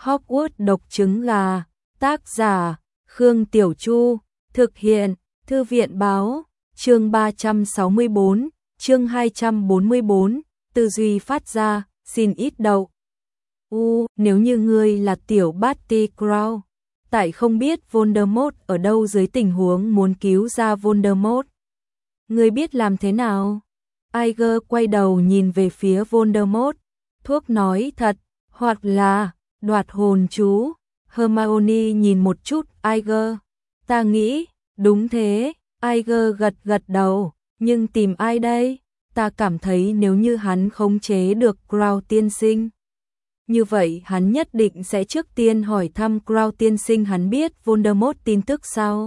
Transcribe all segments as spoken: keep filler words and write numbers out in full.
Hogwarts độc trứng gà, tác giả, Khương Tiểu Chu, thực hiện, Thư viện báo, chương ba trăm sáu mươi bốn, chương hai trăm bốn mươi bốn, tư duy phát ra, xin ít đậu. U, nếu như ngươi là tiểu Barty Crouch, tại không biết Voldemort ở đâu dưới tình huống muốn cứu ra Voldemort. Ngươi biết làm thế nào? Iger quay đầu nhìn về phía Voldemort, thuốc nói thật, hoặc là đoạt hồn chú. Hermione nhìn một chút Iger, ta nghĩ, đúng thế. Iger gật gật đầu, nhưng tìm ai đây? Ta cảm thấy nếu như hắn khống chế được Crouch tiên sinh, như vậy hắn nhất định sẽ trước tiên hỏi thăm Crouch tiên sinh hắn biết Voldemort tin tức sao?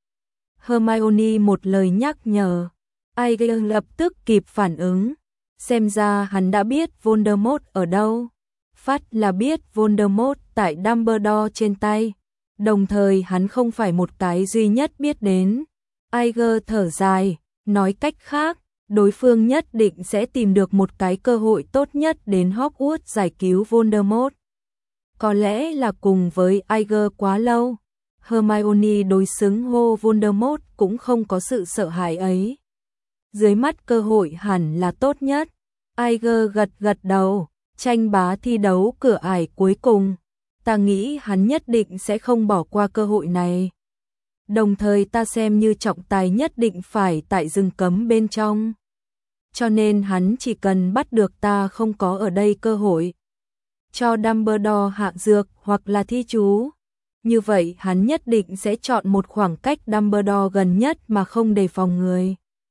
Hermione một lời nhắc nhở. Iger lập tức kịp phản ứng, xem ra hắn đã biết Voldemort ở đâu. Phát là biết Voldemort tại Dumbledore trên tay, đồng thời hắn không phải một cái duy nhất biết đến. Iger thở dài, nói cách khác, đối phương nhất định sẽ tìm được một cái cơ hội tốt nhất đến Hogwarts giải cứu Voldemort. Có lẽ là cùng với Iger quá lâu, Hermione đối xứng hô Voldemort cũng không có sự sợ hãi ấy. Dưới mắt cơ hội hẳn là tốt nhất. Iger gật gật đầu, tranh bá thi đấu cửa ải cuối cùng. Ta nghĩ hắn nhất định sẽ không bỏ qua cơ hội này. Đồng thời ta xem như trọng tài nhất định phải tại rừng cấm bên trong. Cho nên hắn chỉ cần bắt được ta không có ở đây cơ hội. Cho Dumbledore hạ dược hoặc là thi chú. Như vậy hắn nhất định sẽ chọn một khoảng cách Dumbledore gần nhất mà không đề phòng người.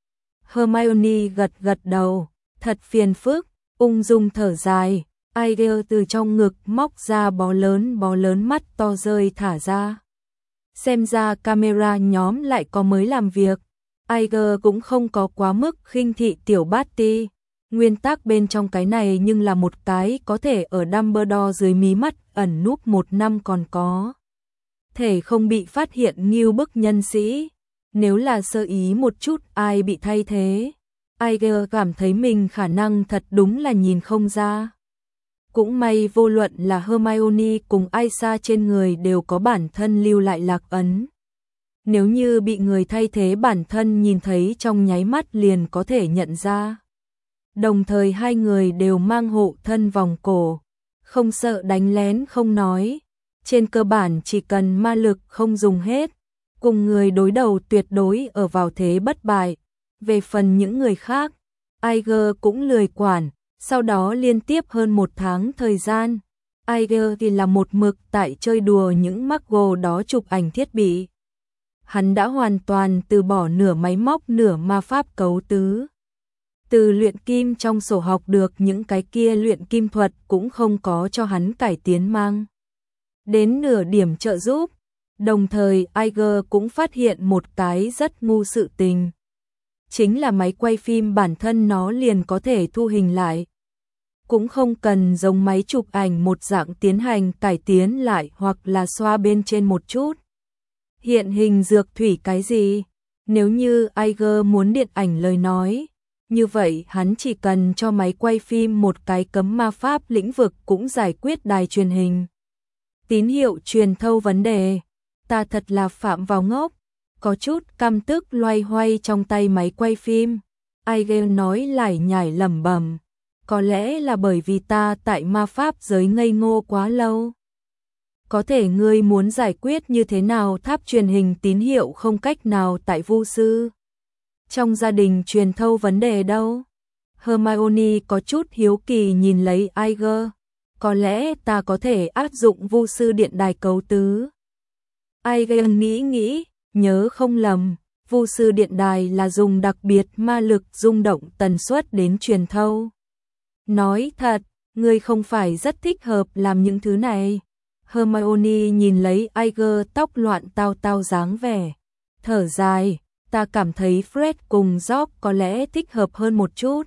Hermione gật gật đầu, thật phiền phức, ung dung thở dài. Iger từ trong ngực móc ra bó lớn bó lớn mắt to rơi thả ra. Xem ra camera nhóm lại có mới làm việc. Iger cũng không có quá mức khinh thị tiểu Barty. Nguyên tắc bên trong cái này nhưng là một cái có thể ở Dumbledore dưới mí mắt ẩn núp một năm còn có thể không bị phát hiện nghiêu bức nhân sĩ. Nếu là sơ ý một chút ai bị thay thế. Iger cảm thấy mình khả năng thật đúng là nhìn không ra. Cũng may vô luận là Hermione cùng Aisa trên người đều có bản thân lưu lại lạc ấn. Nếu như bị người thay thế bản thân nhìn thấy trong nháy mắt liền có thể nhận ra. Đồng thời hai người đều mang hộ thân vòng cổ, không sợ đánh lén không nói. Trên cơ bản chỉ cần ma lực không dùng hết, cùng người đối đầu tuyệt đối ở vào thế bất bại. Về phần những người khác, Iger cũng lười quản. Sau đó liên tiếp hơn một tháng thời gian, Iger thì là một mực tại chơi đùa những Muggle đó chụp ảnh thiết bị. Hắn đã hoàn toàn từ bỏ nửa máy móc nửa ma pháp cấu tứ. Từ luyện kim trong sổ học được những cái kia luyện kim thuật cũng không có cho hắn cải tiến mang đến nửa điểm trợ giúp. Đồng thời Iger cũng phát hiện một cái rất ngu sự tình. Chính là máy quay phim bản thân nó liền có thể thu hình lại. Cũng không cần giống máy chụp ảnh một dạng tiến hành cải tiến lại hoặc là xoa bên trên một chút. Hiện hình dược thủy cái gì? Nếu như Iger muốn điện ảnh lời nói, như vậy hắn chỉ cần cho máy quay phim một cái cấm ma pháp lĩnh vực cũng giải quyết đài truyền hình. Tín hiệu truyền thâu vấn đề. Ta thật là phạm vào ngốc. Có chút căm tức loay hoay trong tay máy quay phim. Iger nói lải nhải lẩm bẩm. Có lẽ là bởi vì ta tại ma pháp giới ngây ngô quá lâu. Có thể ngươi muốn giải quyết như thế nào tháp truyền hình tín hiệu không cách nào tại vu sư. Trong gia đình truyền thâu vấn đề đâu? Hermione có chút hiếu kỳ nhìn lấy Iger. Có lẽ ta có thể áp dụng vu sư điện đài cấu tứ. Iger nghĩ nghĩ, nhớ không lầm. Vu sư điện đài là dùng đặc biệt ma lực rung động tần suất đến truyền thâu. Nói thật, ngươi không phải rất thích hợp làm những thứ này. Hermione nhìn lấy Iger tóc loạn tao tao dáng vẻ. Thở dài, ta cảm thấy Fred cùng George có lẽ thích hợp hơn một chút.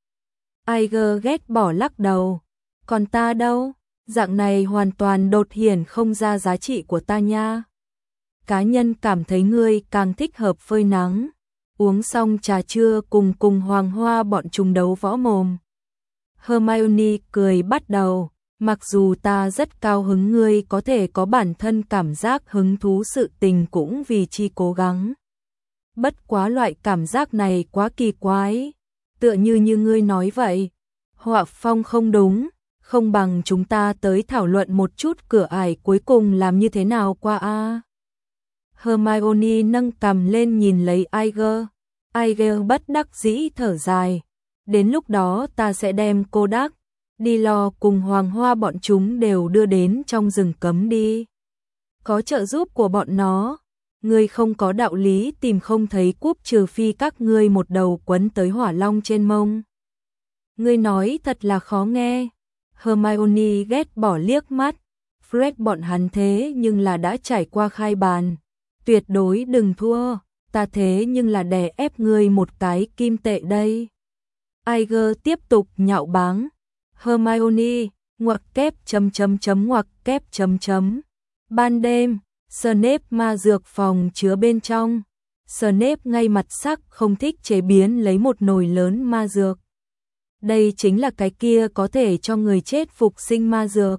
Iger ghét bỏ lắc đầu. Còn ta đâu? Dạng này hoàn toàn đột hiển không ra giá trị của ta nha. Cá nhân cảm thấy ngươi càng thích hợp phơi nắng. Uống xong trà trưa cùng cùng Hoàng Hoa bọn chúng đấu võ mồm. Hermione cười bắt đầu, Mặc dù ta rất cao hứng ngươi có thể có bản thân cảm giác hứng thú sự tình cũng vì chi cố gắng. Bất quá loại cảm giác này quá kỳ quái, tựa như như ngươi nói vậy. Họa phong không đúng, không bằng chúng ta tới thảo luận một chút cửa ải cuối cùng làm như thế nào qua a. Hermione nâng cằm lên nhìn lấy Iger. Iger bất đắc dĩ thở dài. Đến lúc đó ta sẽ đem Kodak, đi lo cùng Hoàng Hoa bọn chúng đều đưa đến trong rừng cấm đi. Có trợ giúp của bọn nó, ngươi không có đạo lý tìm không thấy cúp trừ phi các ngươi một đầu quấn tới hỏa long trên mông. Ngươi nói thật là khó nghe. Hermione ghét bỏ liếc mắt. Fred bọn hắn thế nhưng là đã trải qua khai bàn. Tuyệt đối đừng thua, ta thế nhưng là đè ép ngươi một cái kim tệ đây. Iger tiếp tục nhạo báng. Hermione, ngoặc kép chấm chấm chấm ngoặc kép chấm chấm. Ban đêm, Snape ma dược phòng chứa bên trong. Snape ngay mặt sắc không thích chế biến lấy một nồi lớn ma dược. Đây chính là cái kia có thể cho người chết phục sinh ma dược.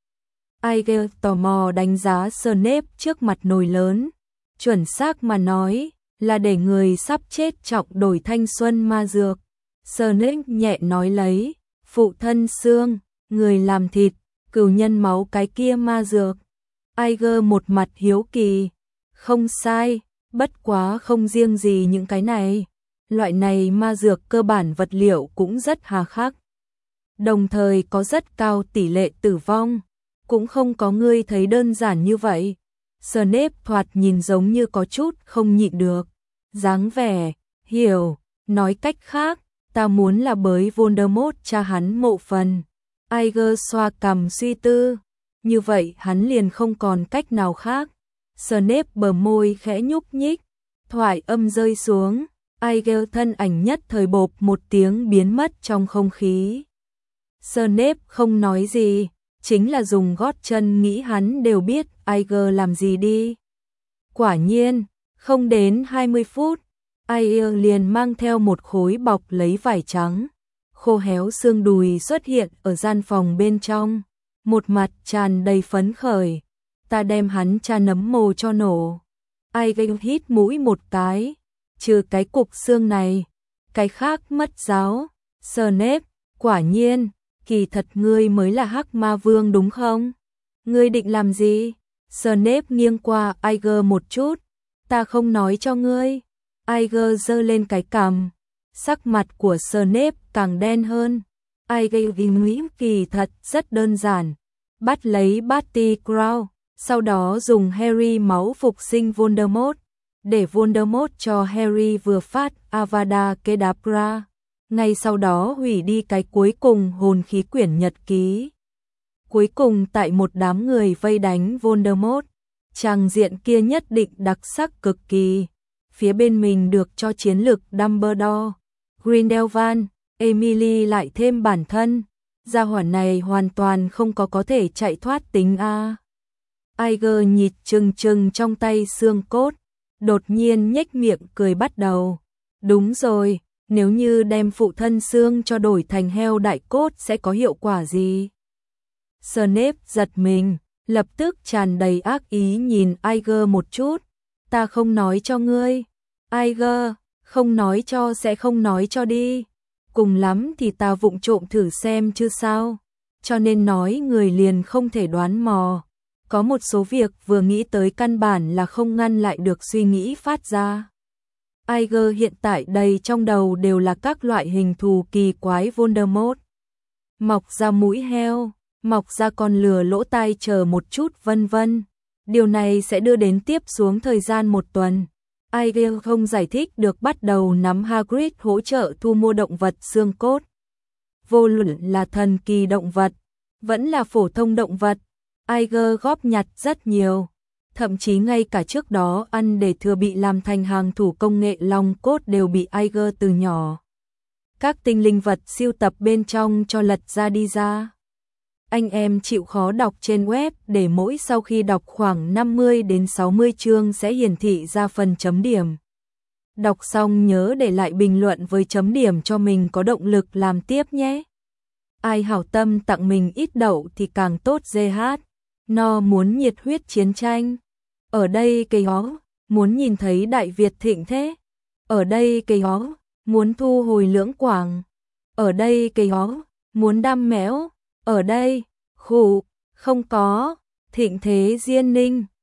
Iger tò mò đánh giá Snape trước mặt nồi lớn. Chuẩn xác mà nói, là để người sắp chết trọng đổi thanh xuân ma dược. Snape nhẹ nói lấy, phụ thân xương, người làm thịt, cừu nhân máu cái kia ma dược. Iger một mặt hiếu kỳ, không sai, bất quá không riêng gì những cái này. Loại này ma dược cơ bản vật liệu cũng rất hà khắc. Đồng thời có rất cao tỷ lệ tử vong, cũng không có ngươi thấy đơn giản như vậy. Snape thoạt nhìn giống như có chút không nhịn được. Dáng vẻ, hiểu, nói cách khác, ta muốn là bới Voldemort cha hắn mộ phần. Iger xoa cằm suy tư, như vậy hắn liền không còn cách nào khác. Snape bờ môi khẽ nhúc nhích, thoại âm rơi xuống, Iger thân ảnh nhất thời bộp một tiếng biến mất trong không khí. Snape không nói gì, chính là dùng gót chân nghĩ hắn đều biết Iger làm gì đi. Quả nhiên, không đến hai mươi phút, Iger liền mang theo một khối bọc lấy vải trắng, khô héo xương đùi xuất hiện ở gian phòng bên trong, một mặt tràn đầy phấn khởi. Ta đem hắn cha nấm mồ cho nổ. Iger hít mũi một cái, trừ cái cục xương này, cái khác mất giáo. Snape, quả nhiên, kỳ thật ngươi mới là Hắc Ma Vương đúng không? Ngươi định làm gì? Snape nghiêng qua Iger một chút, ta không nói cho ngươi. Iger giơ lên cái cằm, sắc mặt của Snape càng đen hơn. Iger nghĩ kỳ thật rất đơn giản, bắt lấy Barty Crouch, sau đó dùng Harry máu phục sinh Voldemort, để Voldemort cho Harry vừa phát Avada Kedavra, ngay sau đó hủy đi cái cuối cùng hồn khí quyển nhật ký. Cuối cùng tại một đám người vây đánh Voldemort, tràng diện kia nhất định đặc sắc cực kỳ. Phía bên mình được cho chiến lực Dumbledore, Grindelwald, Emily lại thêm bản thân. Gia hỏa này hoàn toàn không có có thể chạy thoát tính a. Iger nhịt chừng chừng trong tay xương cốt, đột nhiên nhếch miệng cười bắt đầu. Đúng rồi, nếu như đem phụ thân xương cho đổi thành heo đại cốt sẽ có hiệu quả gì? Snape giật mình, lập tức tràn đầy ác ý nhìn Iger một chút. Ta không nói cho ngươi. Iger, không nói cho sẽ không nói cho đi. Cùng lắm thì ta vụng trộm thử xem chứ sao. Cho nên nói người liền không thể đoán mò. Có một số việc vừa nghĩ tới căn bản là không ngăn lại được suy nghĩ phát ra. Iger hiện tại đầy trong đầu đều là các loại hình thù kỳ quái Voldemort. Mọc ra mũi heo, mọc ra con lừa lỗ tai chờ một chút vân vân. Điều này sẽ đưa đến tiếp xuống thời gian một tuần. Iger không giải thích được bắt đầu nắm Hagrid hỗ trợ thu mua động vật xương cốt. Vô luận là thần kỳ động vật, vẫn là phổ thông động vật, Iger góp nhặt rất nhiều. Thậm chí ngay cả trước đó ăn để thừa bị làm thành hàng thủ công nghệ long cốt đều bị Iger từ nhỏ. Các tinh linh vật siêu tập bên trong cho lật ra đi ra. Anh em chịu khó đọc trên web để mỗi sau khi đọc khoảng năm mươi đến sáu mươi chương sẽ hiển thị ra phần chấm điểm. Đọc xong nhớ để lại bình luận với chấm điểm cho mình có động lực làm tiếp nhé. ai hảo tâm tặng mình ít đậu thì càng tốt dê hát. No muốn nhiệt huyết chiến tranh. Ở đây cây ó, muốn nhìn thấy Đại Việt thịnh thế. Ở đây cây ó, muốn thu hồi Lưỡng Quảng. Ở đây cây ó, muốn đam mẽo. Ở đây, khụ, không có, thịnh thế Diên Ninh.